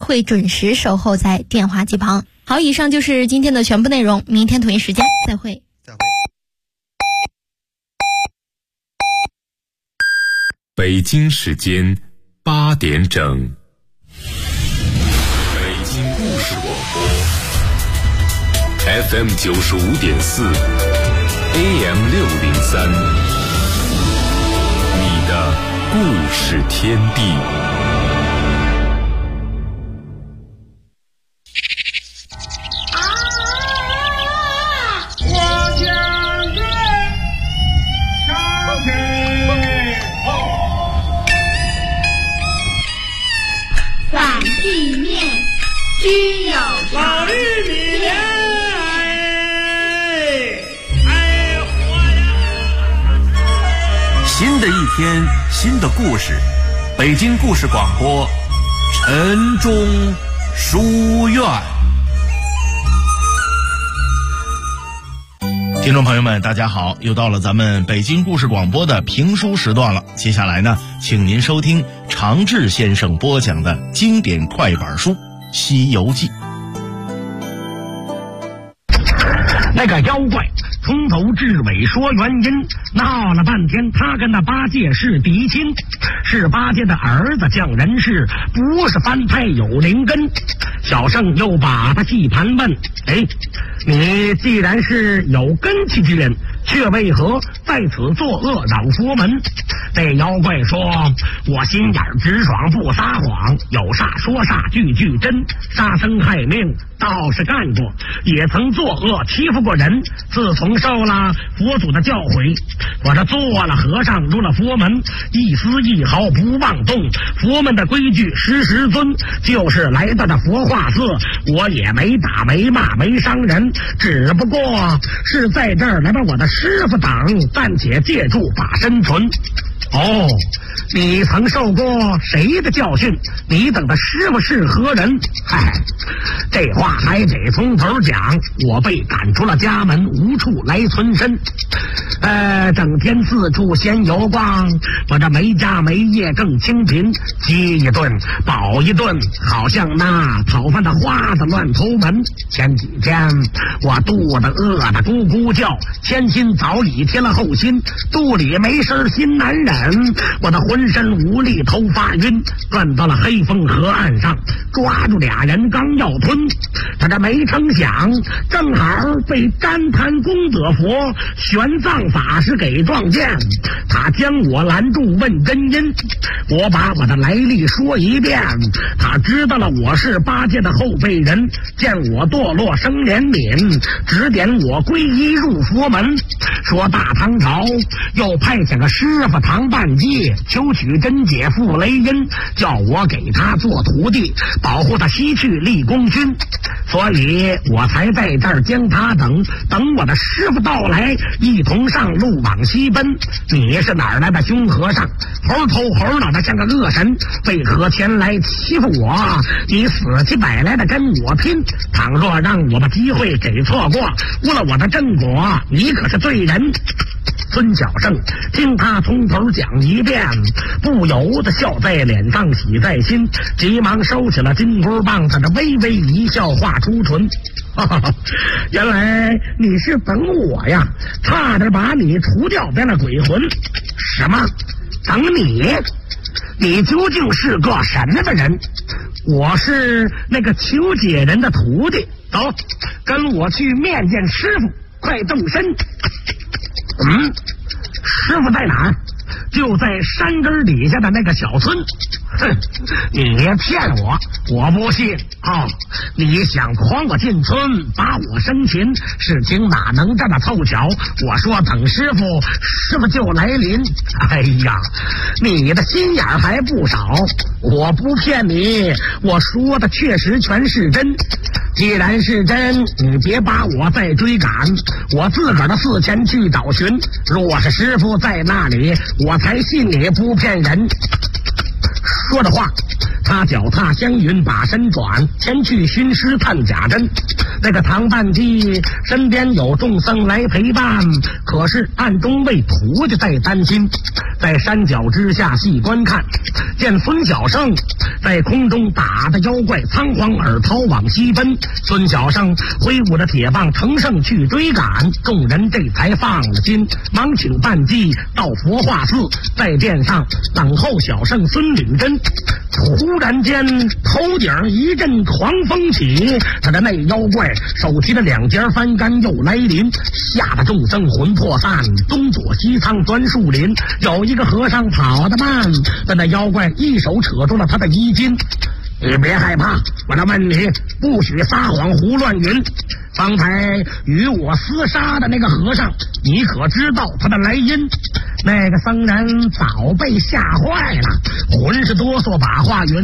会准时守候在电话机旁。好，以上就是今天的全部内容，明天同一时间再会。 北京时间8点整，北京故事广播 FM 95.4 AM 603，你的故事天地。 居有老玉米莲， 新的一天，新的故事，北京故事广播，晨钟书院。听众朋友们，大家好，又到了咱们北京故事广播的评书时段了。接下来呢，请您收听常志先生播讲的经典快板书《西游记》。 那个妖怪从头至尾说原因，闹了半天他跟那八戒是嫡亲，是八戒的儿子降人世，不是翻拍有灵根。小圣又把他细盘问，你既然是有根气之人，却为何在此作恶扰佛门？这妖怪说，我心眼直爽不撒谎，有煞说煞句句真，杀生害命倒是干过，也曾作恶欺负过人。自从受了佛祖的教诲，我这做了和尚入了佛门，一丝一毫不妄动，佛门的规矩时时遵。就是来到这佛化寺，我也没打没骂没伤人，只不过是在这儿来把我的师傅挡，暂且借住把身存。你曾受过谁的教训？你等的师傅是何人？这话还得从头讲。我被赶出了家门，无处来存身，整天四处闲游逛，我这没家没业更清贫，饥一顿饱一顿，好像那讨饭的花子乱投门。前几天我肚子饿得咕咕叫，前心早已贴了后心，肚里没声心难忍，我的浑身无力，头发晕，转到了黑风河岸上，抓住俩人刚要吞，他这没成想，正好被旃檀功德佛玄奘法师给撞见，他将我拦住问根因，我把我的来历说一遍，他知道了我是八戒的后辈人，见我堕落生怜悯，指点我皈依入佛门，说大唐朝又派遣个师傅唐半鸡求取真解傅雷音，叫我给他做徒弟，保护他西去立功勋，所以我才在这儿将他等我的师傅到来，一同上路往西奔。你是哪儿来的凶和尚？猴头猴脑的像个恶神，为何前来欺负我？你死乞白赖的跟我拼，倘若让我把机会给错过，误了我的正果，你可是罪人。孙小圣听他从头讲一遍，不由得笑在脸上喜在心，急忙收起了金箍棒，他这微微一笑画出唇。原来你是等我呀，差点把你除掉变了鬼魂。什么？等你？你究竟是个什么的人？我是那个求解人的徒弟，走，跟我去面见师傅，快动身。师傅在哪儿？就在山根底下的那个小村。你骗我，我不信。你想诓我进村，把我生擒，事情哪能这么凑巧？我说等师傅就来临。哎呀，你的心眼还不少。我不骗你，我说的确实全是真。既然是真，你别把我再追赶，我自个儿的寺前去找寻。若是师傅在那里，我才信你不骗人。说着话，他脚踏香云，把身转前去寻师探假真。 那个唐半鸡身边有众僧来陪伴，可是暗中为徒弟在担心。在山脚之下细观看，见孙小圣在空中打的妖怪仓皇而逃往西奔。孙小圣挥舞着铁棒乘胜去追赶，众人这才放了心，忙请半鸡到佛化寺，在殿上等候小圣孙履真。忽然间头顶一阵狂风起，他的那妖怪手提着2截翻竿又来临，吓得众僧魂魄散，东躲西藏钻树林。有一个和尚跑得慢，但那妖怪一手扯住了他的衣襟。你别害怕，我来问你，不许撒谎胡乱云。方才与我厮杀的那个和尚，你可知道他的来因？那个僧人早被吓坏了，浑是哆嗦，把话云：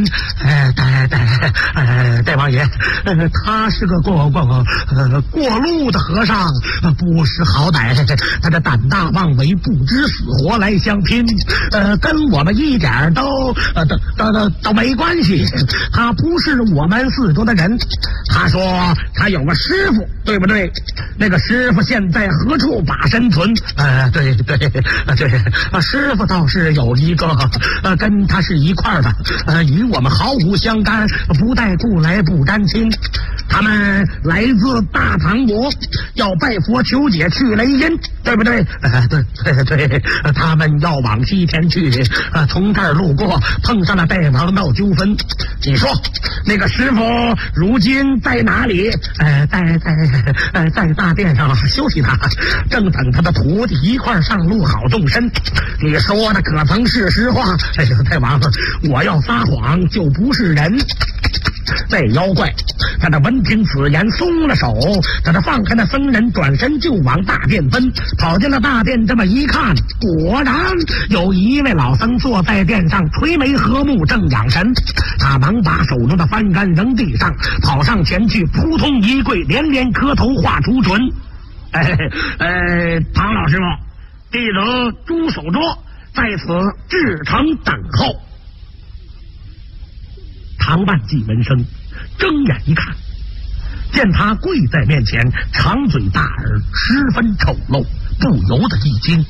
大王爷，他是个过路的和尚，不识好歹，他的胆大妄为，不知死活来相拼，跟我们一点都没关系。他不是我们寺中的人。他说他有个师傅，对不对？那个师傅现在何处把身存？对，师傅倒是有一个，跟他是一块的，与我们毫无相干，不带故来不沾亲。他们来自大唐国，要拜佛求解去雷音，对不对？对，他们要往西天去，从这儿路过，碰上了大王闹纠纷。你说那个师傅如今在哪里？在大殿上休息呢，正等他的徒弟一块上路好动身。你说的可曾是实话？大王，我要撒谎就不是人。这妖怪他的闻听此言松了手，他的放开那僧人，转身就往大殿奔。跑进了大殿，这么一看，果然有一位老僧坐在殿上，垂眉合目正养神。他忙把手中的翻竿扔地上，跑上前去，扑通一跪，连连磕头画出准。唐老师傅，弟子朱守拙在此至诚等候。唐半鸡闻声睁眼一看，见他跪在面前，长嘴大耳，十分丑陋，不由得一惊。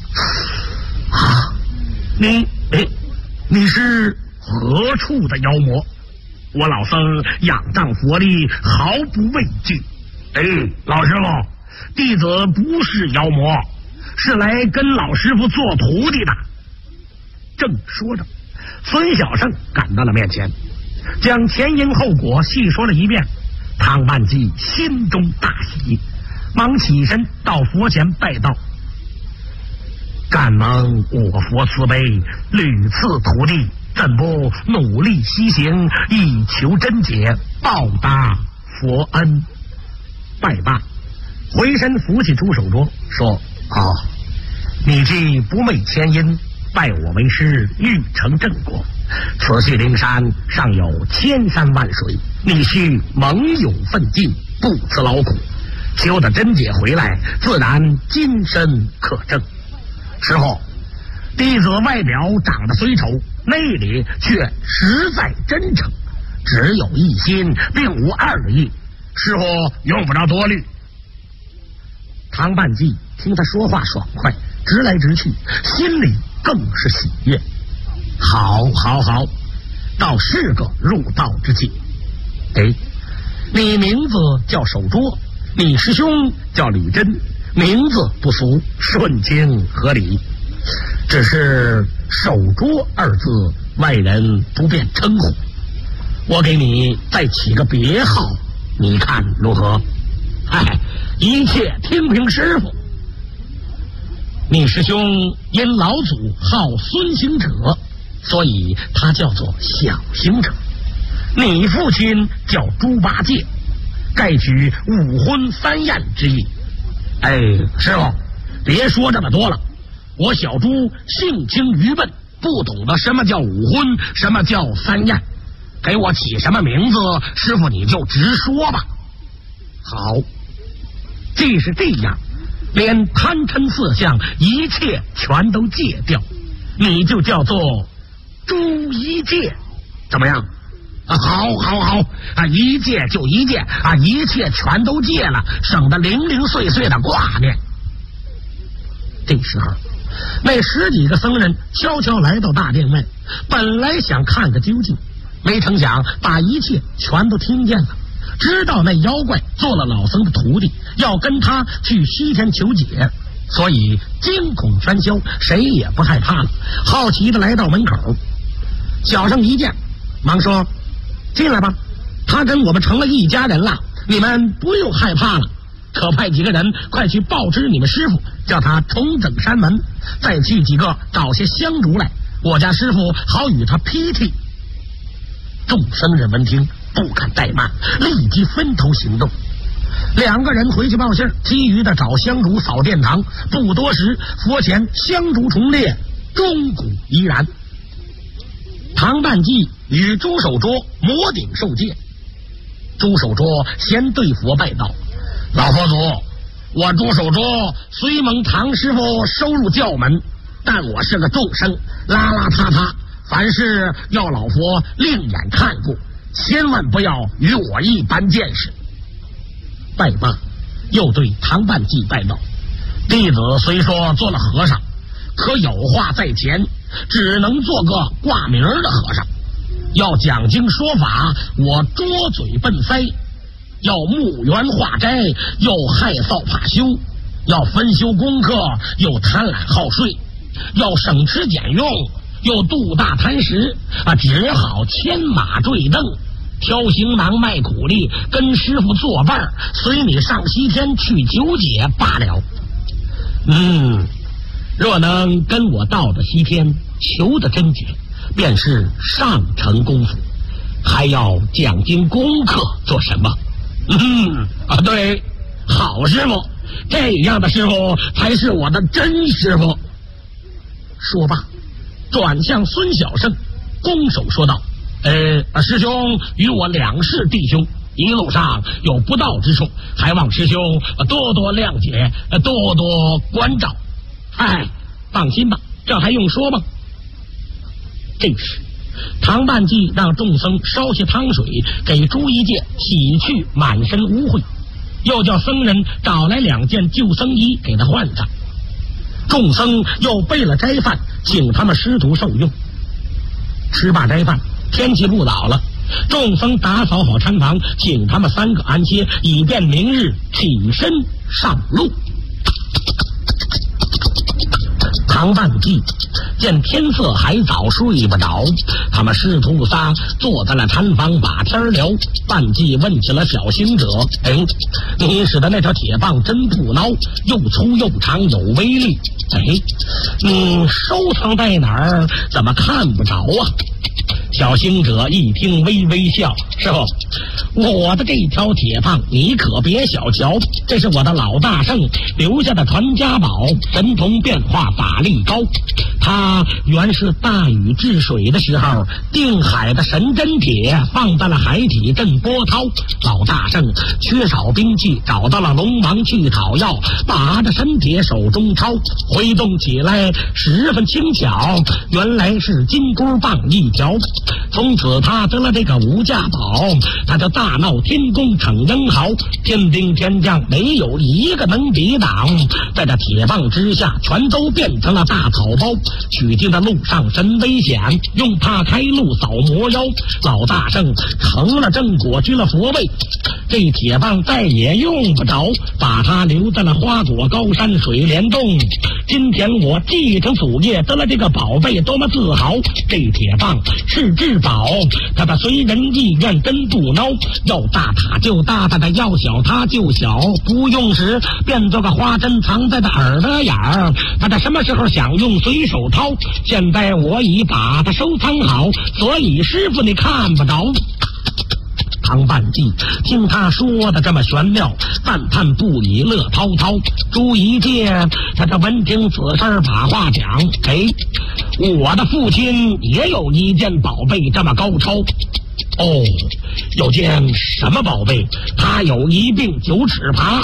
你是何处的妖魔？我老僧仰仗佛力，毫不畏惧。老师傅，弟子不是妖魔，是来跟老师傅做徒弟的。正说着，孙小圣赶到了面前，将前因后果细说了一遍。唐半鸡心中大喜，忙起身到佛前拜道：敢蒙我佛慈悲，屡赐徒弟，怎不努力西行，以求真解，报答佛恩？拜罢，回身扶起朱守拙，说：你既不昧前因，拜我为师，欲成正果。此系灵山尚有千山万水，你须猛勇奋进，不辞劳苦，求得真解回来，自然今身可证。师傅，弟子外表长得虽丑，内里却实在真诚，只有一心，并无二意，师傅用不着多虑。唐半鸡听他说话爽快，直来直去，心里更是喜悦。好，倒是个入道之计。你名字叫守拙，你师兄叫吕真，名字不俗，顺经合理。只是守拙二字，外人不便称呼，我给你再起个别号，你看如何？一切听凭师傅。你师兄因老祖号孙行者，所以他叫做小行者。你父亲叫猪八戒，盖取五荤三宴之意。师傅，别说这么多了，我小猪性轻愚笨，不懂得什么叫五荤，什么叫三宴，给我起什么名字，师傅你就直说吧。好，既是这样，连贪嗔色相一切全都戒掉，你就叫做猪一戒，怎么样？ 好啊，一戒就一戒啊，一切全都戒了，省得零零碎碎的挂念。这时候，那10几个僧人悄悄来到大殿外，本来想看个究竟，没成想把一切全都听见了，知道那妖怪做了老僧的徒弟，要跟他去西天求解，所以惊恐全消，谁也不害怕了，好奇的来到门口。小圣一见，忙说：“进来吧，他跟我们成了一家人了，你们不用害怕了。可派几个人快去报知你们师傅，叫他重整山门，再去几个找些香烛来，我家师傅好与他劈剃。”众僧人闻听不敢怠慢，立即分头行动。2个人回去报信，其余的找香烛扫殿堂。不多时，佛前香烛重列，钟鼓依然。唐半骥与朱守拙摩顶受戒。朱守拙先对佛拜道：“老佛祖，我朱守拙虽蒙唐师傅收入教门，但我是个众生，邋邋遢遢，凡事要老佛另眼看顾，千万不要与我一般见识。”拜罢，又对唐半骥拜道：“弟子虽说做了和尚，可有话在前，只能做个挂名的和尚。要讲经说法，我拙嘴笨腮；要墓园化斋，又害臊怕羞；要分修功课，又贪婪好睡；要省吃俭用，又肚大贪食啊，只好牵马坠镫，挑行囊卖苦力，跟师傅作伴，随你上西天去求解罢了。若能跟我到的西天求得真解，便是上乘功夫，还要讲经功课做什么？对，好师傅，这样的师傅才是我的真师傅。说罢，转向孙小圣，拱手说道：“师兄与我2世弟兄，一路上有不到之处，还望师兄多多谅解，多多关照。放心吧，这还用说吗？”这时，唐半骥让众僧烧些汤水给朱一戒洗去满身污秽，又叫僧人找来2件救僧衣给他换上。众僧又备了斋饭，请他们师徒受用。吃罢斋饭，天气不早了，众僧打扫好禅房，请他们3个安歇，以便明日起身上路。唐半骥见天色还早，睡不着，他们师徒仨坐在了禅房把天聊。半骥问起了小行者：“你使的那条铁棒真不孬，又粗又长，有威力。你收藏在哪儿？怎么看不着啊？”小行者一听微微笑：“师傅，我的这条铁棒你可别小瞧，这是我的老大圣留下的传家宝，神通变化，法力高。他原是大禹治水的时候定海的神针铁，放在了海底震波涛。老大圣缺少兵器，找到了龙王去讨要，把这神铁手中抄，挥动起来十分轻巧，原来是金箍棒一条。从此他得了这个无价宝，他就大闹天宫逞英豪，天兵天将没有一个能抵挡，在这铁棒之下全都变成了大草包。取经的路上真危险，用它开路扫魔妖。老大圣成了正果，居了佛位，这铁棒再也用不着，把它留在了花果高山水帘洞。今天我继承祖业，得了这个宝贝，多么自豪！这铁棒是至宝，它随人意愿真不孬，要大它就大，它要小它就小，不用时变做个花针藏在它耳朵眼儿，它什么时候想用随手掏。现在我已把它收藏好，所以师傅你看不着。唐半骥听他说的这么玄妙，赞叹不已，乐滔滔。朱一戒他这闻听此事，把话讲：我的父亲也有一件宝贝这么高超。有件什么宝贝？他有一柄9尺耙，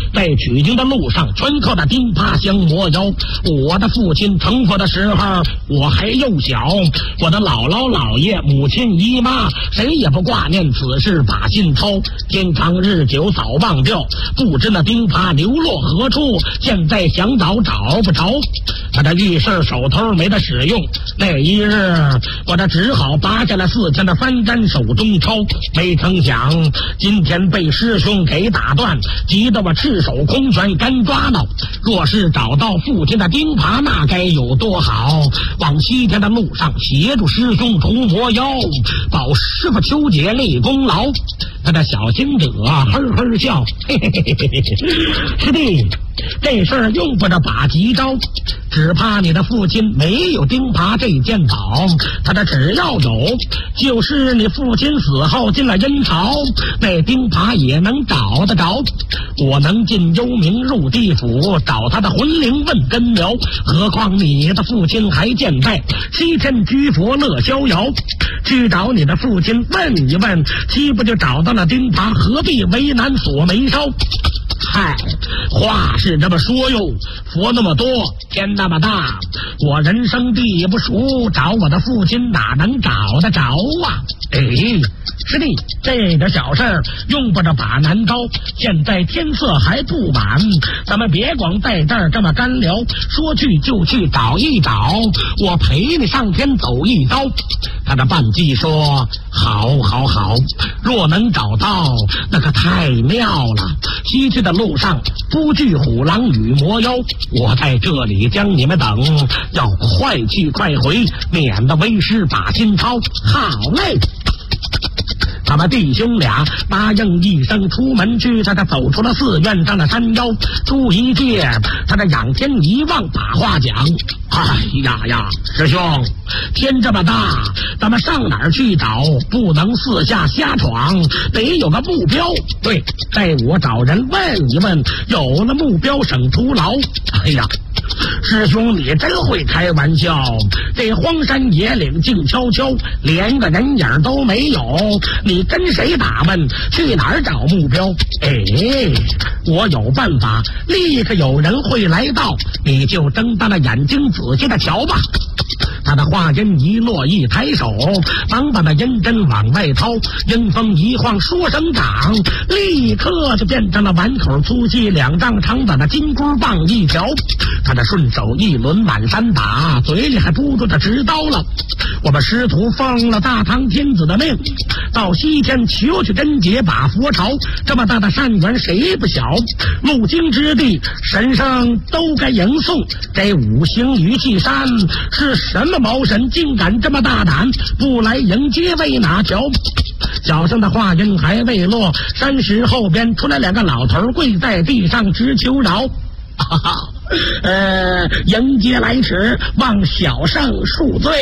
在取经的路上全靠那钉耙相磨腰。我的父亲成佛的时候我还幼小，我的姥姥姥爷母亲姨妈谁也不挂念此事把心操，天长日久早忘掉，不知那钉耙流落何处，现在想找找不着。他的浴室手头没得使用，那一日我这只好拔下了4天的翻干手中抄，没成想今天被师兄给打断，急得我赤手空拳干抓挠。若是找到父亲的钉耙那该有多好，往西天的路上协助师兄除魔妖，保师傅求解立功劳。他的小行者呵呵笑，嘿嘿嘿嘿嘿，师弟，这事儿用不着把急招，只怕你的父亲没有钉耙这件宝，他的只要有，就是你父亲死后进了阴曹，那钉耙也能找得着。我能进幽冥入地府找他的魂灵问根苗，何况你的父亲还健在，西天居佛乐逍遥。去找你的父亲问一问，岂不就找到了钉耙，何必为难锁眉梢？嗨，话是这么说哟，佛那么多，天那么大，我人生地不熟，找我的父亲哪能找得着啊？哎，师弟，这点小事儿用不着把难招，现在天色还不晚，咱们别光在这儿这么干聊，说去就去找一找，我陪你上天走一遭。他的伴计说，好好好，若能找到那可太妙了。西去的路上不惧虎狼与魔妖，我在这里将你们等，要快去快回，免得为师把心操。好嘞。他们弟兄俩答应一声，出门去。他走出了寺院上的山腰，出一界，他的仰天一望，把话讲：哎呀呀，师兄，天这么大，咱们上哪儿去找？不能四下瞎闯，得有个目标。对，带我找人问一问，有了目标省徒劳。哎呀，师兄你真会开玩笑，这荒山野岭静悄悄，连个人影都没有，你跟谁打问？去哪儿找目标？哎，我有办法，立刻有人会来到，你就睁大了眼睛仔细的瞧吧。他的话音一落，一抬手，忙把那阴针往外掏，阴风一晃，说声长，立刻就变成了碗口粗细2丈长的那金箍棒一条。他的顺手一轮满山打，嘴里还嘟嘟着直叨了：我们师徒奉了大唐天子的命，到西天求去真解把佛朝，这么大的善缘谁不晓？路经之地，神圣都该迎送。这五行余气山是什么毛神，竟敢这么大胆，不来迎接为哪条？小声的话音还未落，山石后边出来2个老头，跪在地上直求饶。迎接来迟，望小圣恕罪。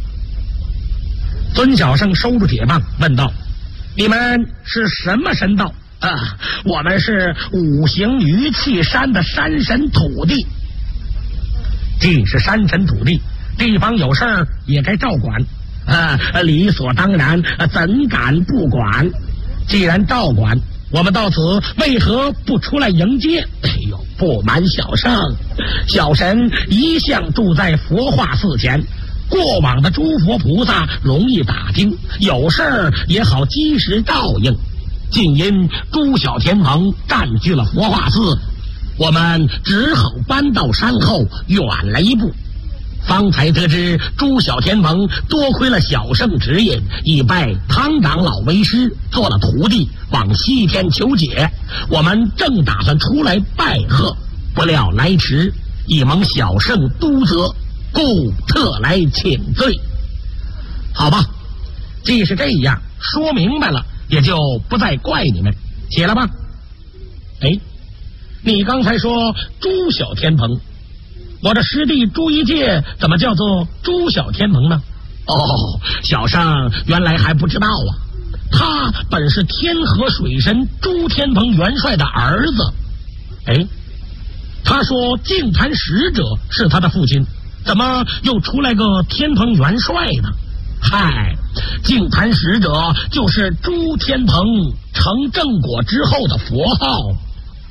尊小圣收住铁棒，问道：你们是什么神道？我们是五行余气山的山神土地。既是山神土地，地方有事儿也该照管，理所当然，怎敢不管？既然照管，我们到此为何不出来迎接？哎呦，不瞒小圣，小神一向住在佛化寺前，过往的诸佛菩萨容易打听，有事儿也好及时照应。竟因朱小天蓬占据了佛化寺，我们只好搬到山后远了一步。方才得知朱小天蓬多亏了小圣指引，已拜汤长老为师，做了徒弟，往西天求解。我们正打算出来拜贺，不料来迟，已蒙小圣督责，故特来请罪。好吧，既是这样，说明白了，也就不再怪你们，起来吧。哎，你刚才说朱小天蓬，我的师弟朱一介怎么叫做朱小天蓬呢？哦，小圣原来还不知道啊，他本是天河水神朱天蓬元帅的儿子。哎，他说净坛使者是他的父亲，怎么又出来个天蓬元帅呢？嗨，净坛使者就是朱天蓬成正果之后的佛号。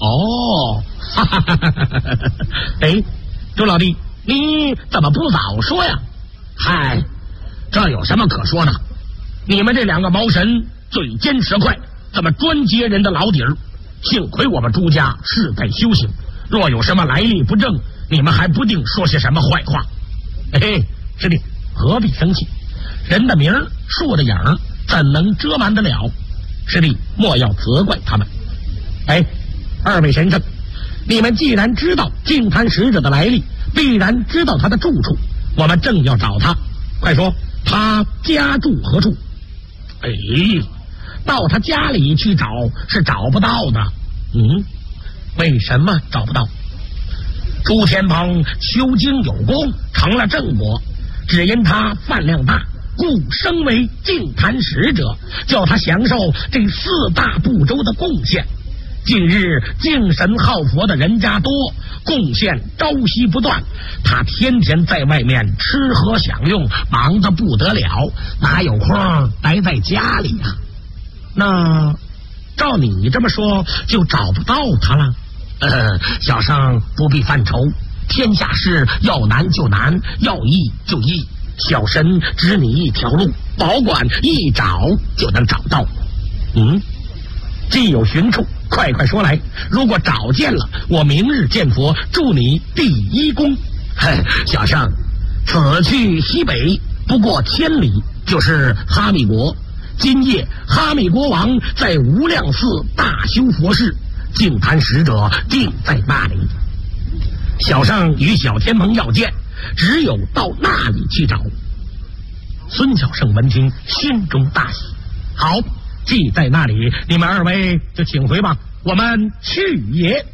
哦，哈哈哈哈哈！哎，周老弟，你怎么不早说呀？嗨，这有什么可说的？你们这两个毛神嘴尖舌快，这么专揭人的老底儿。幸亏我们朱家是在修行，若有什么来历不正，你们还不定说些什么坏话。嘿，师弟，何必生气？人的名儿，树的影儿，怎能遮瞒得了？师弟莫要责怪他们。哎，二位神圣，你们既然知道净坛使者的来历，必然知道他的住处，我们正要找他，快说他家住何处？哎，到他家里去找是找不到的。为什么找不到？朱天鹏修经有功，成了正果，只因他饭量大，故升为净坛使者，叫他享受这4大部洲的贡献。近日敬神好佛的人家多，贡献朝夕不断，他天天在外面吃喝享用，忙得不得了，哪有空待在家里呀？那照你这么说，就找不到他了。小生不必犯愁，天下事要难就难，要易就易，小神指你一条路，保管一找就能找到。既有寻处，快快说来，如果找见了，我明日见佛，祝你第一功。小生此去西北不过1000里，就是哈密国。今夜哈密国王在无量寺大修佛事，净坛使者定在那里。小生与小天盟要见，只有到那里去找。孙小胜闻听，心中大喜。好，既在那里，你们二位就请回吧，我们去也。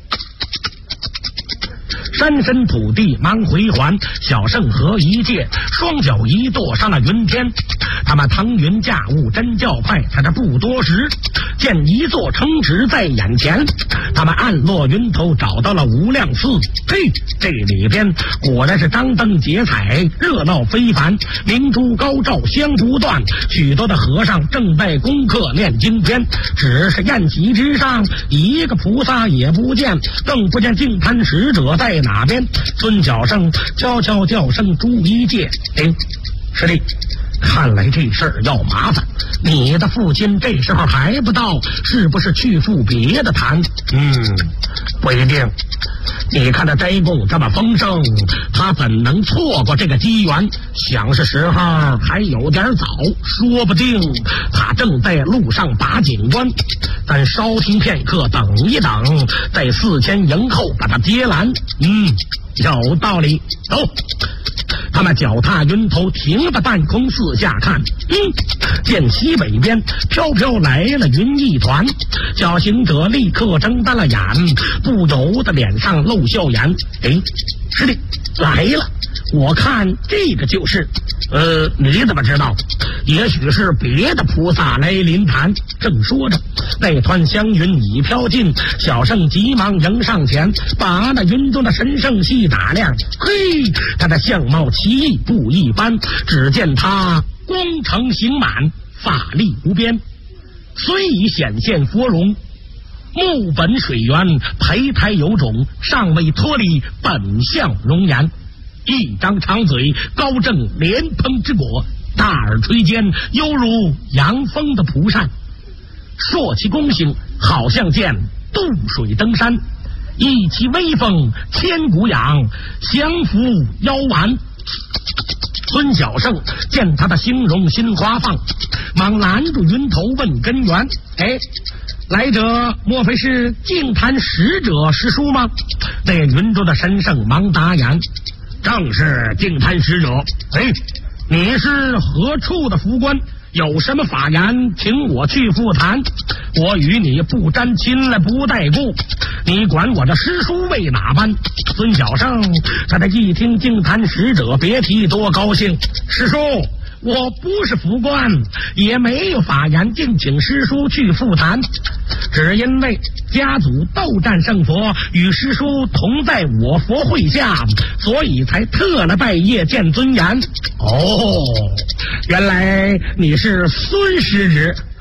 山深土地忙回还，小圣河一借，双脚一跺上了云天。他们腾云驾雾真叫快，他这不多时，见一座城池在眼前。他们暗落云头，找到了无量寺。嘿，这里边果然是张灯结彩，热闹非凡，明珠高照香不断，许多的和尚正在功课念经篇。只是宴席之上，一个菩萨也不见，更不见净坛使者在哪边。孙小胜悄悄叫声朱一介，师弟，看来这事儿要麻烦。你的父亲这时候还不到，是不是去赴别的坛？不一定。你看那斋供这么丰盛，他怎能错过这个机缘？想是时候还有点早，说不定他正在路上把警官。咱稍停片刻，等一等，在寺前迎候，把他接拦。有道理。走。他们脚踏云头，停在半空，四下看。见西北边飘飘来了云一团，小行者立刻睁大了眼，不由得脸上露笑颜。师弟来了，我看这个就是。你怎么知道？也许是别的菩萨来临坛。正说着，那团香云已飘尽，小圣急忙迎上前，把那云中的神圣细打量。嘿，他的相貌奇异不一般，只见他光成形满，法力无边，虽已显现佛容，目本水源，胚胎有种，尚未脱离本相容颜。一张长嘴，高正莲蓬之果，大耳垂肩，犹如阳风的蒲扇。硕其弓形，好像见渡水登山，一其威风，千古仰，降服腰丸。孙小胜见他的形容心花放，忙拦住云头问根源。来者莫非是净坛使者师叔吗？那云中的神圣忙答言，正是净坛使者。你是何处的福官？有什么法言，请我去赴谈。我与你不沾亲来，不带故，你管我的师叔为哪般？孙小胜他这一听净坛使者，别提多高兴。师叔，我不是福官，也没有法言，敬请师叔去赴谈。只因为家祖斗战胜佛，与师叔同在我佛会下，所以才特了拜谒见尊严。原来你是孙师侄。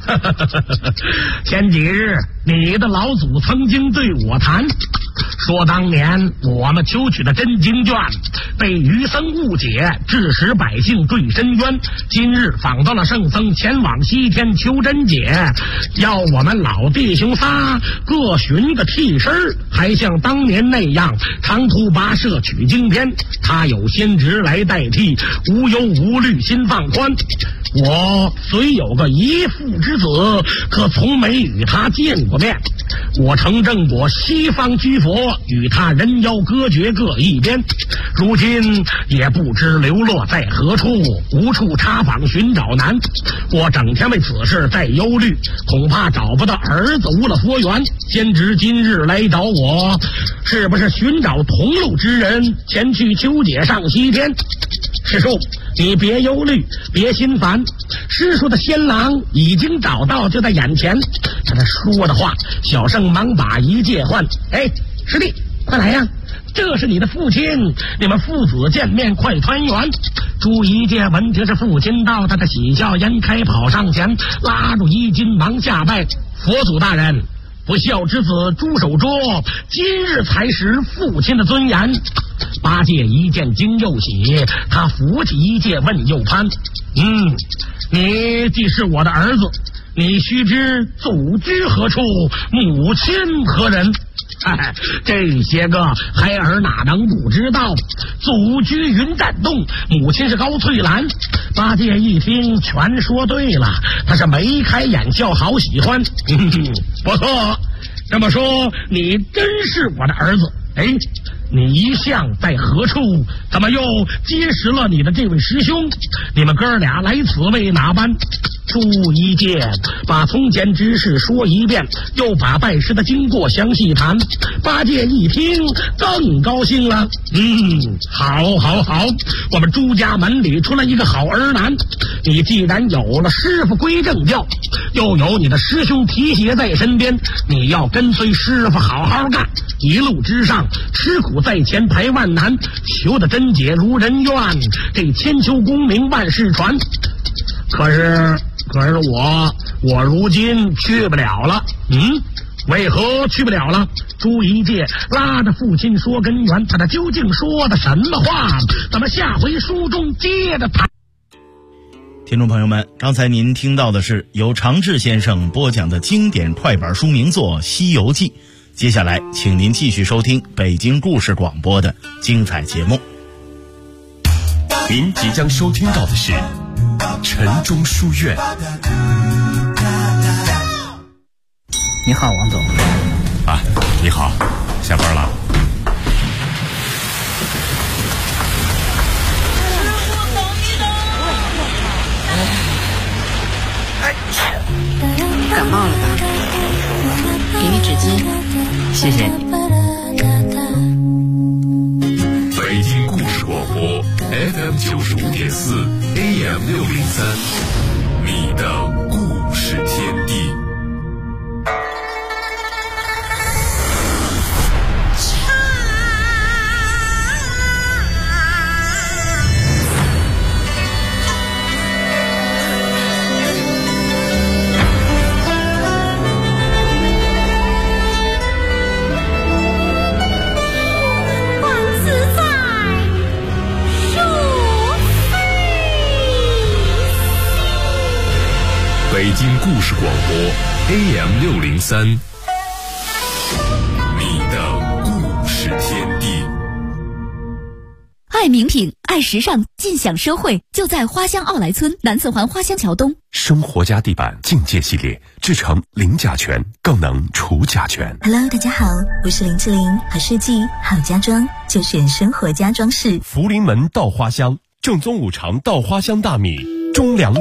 前几日你的老祖曾经对我谈，说当年我们求取的真经卷被余僧误解，致使百姓坠深渊。今日访到了圣僧，前往西天求真解，要我们老弟兄仨各寻个替身，还像当年那样长途跋涉取经篇。他有先职来代替，无忧无虑，心放宽。我虽有个遗父之子，可从没与他见过面。我成正果西方居佛，与他人妖隔绝各一边。如今也不知流落在何处，无处插访寻找难。我整天为此事在忧虑，恐怕找不到儿子无了佛缘。先知今日来找我，是不是寻找同路之人前去求解上西天？师叔，你别忧虑，别心烦，师叔的仙郎已经找到，就在眼前。他说的话，小圣忙把一介唤：“哎，师弟，快来呀！这是你的父亲，你们父子见面快团圆。”朱一介闻听是父亲到，他的喜笑颜开，跑上前拉住衣襟，忙下拜：“佛祖大人，不孝之子朱守拙，今日才识父亲的尊严。”八戒一见惊又喜，他扶起一介问又攀：“你既是我的儿子，你须知祖居何处，母亲何人？”这些个孩儿哪能不知道？祖居云栈洞，母亲是高翠兰。八戒一听，全说对了，他是眉开眼笑，好喜欢。不错，这么说你真是我的儿子。你一向在何处？怎么又结识了你的这位师兄？你们哥俩来此为哪般？朱一介把从前之事说一遍，又把拜师的经过详细谈。八戒一听更高兴了。好，我们朱家门里出了一个好儿男。你既然有了师傅归正教，又有你的师兄提携在身边，你要跟随师傅好好干。一路之上，吃苦在前，排万难，求的真解如人愿，这千秋功名万世传。可是我如今去不了了。为何去不了了？朱一介拉着父亲说根源，他究竟说的什么话？咱们下回书中接着谈。 听众朋友们，刚才您听到的是由常志先生播讲的经典快板书名作《西游记》。接下来请您继续收听北京故事广播的精彩节目。 您即将收听到的是城中书院。 你好，王总。 你好，下班了。 感冒了吧？给你纸巾。谢谢。 北京故事广播 FM95.4 AM603，你的故事天地。北京故事广播 AM603，你的故事天地。 爱名品，爱时尚，尽享社会，就在花乡奥莱村南四环花乡桥东。 生活家地板境界系列，制成零甲醛，更能除甲醛。 Hello， 大家好，我是林志玲，好设计好家装，就选生活家装饰。 福临门稻花香，正宗五常稻花香大米，中粮。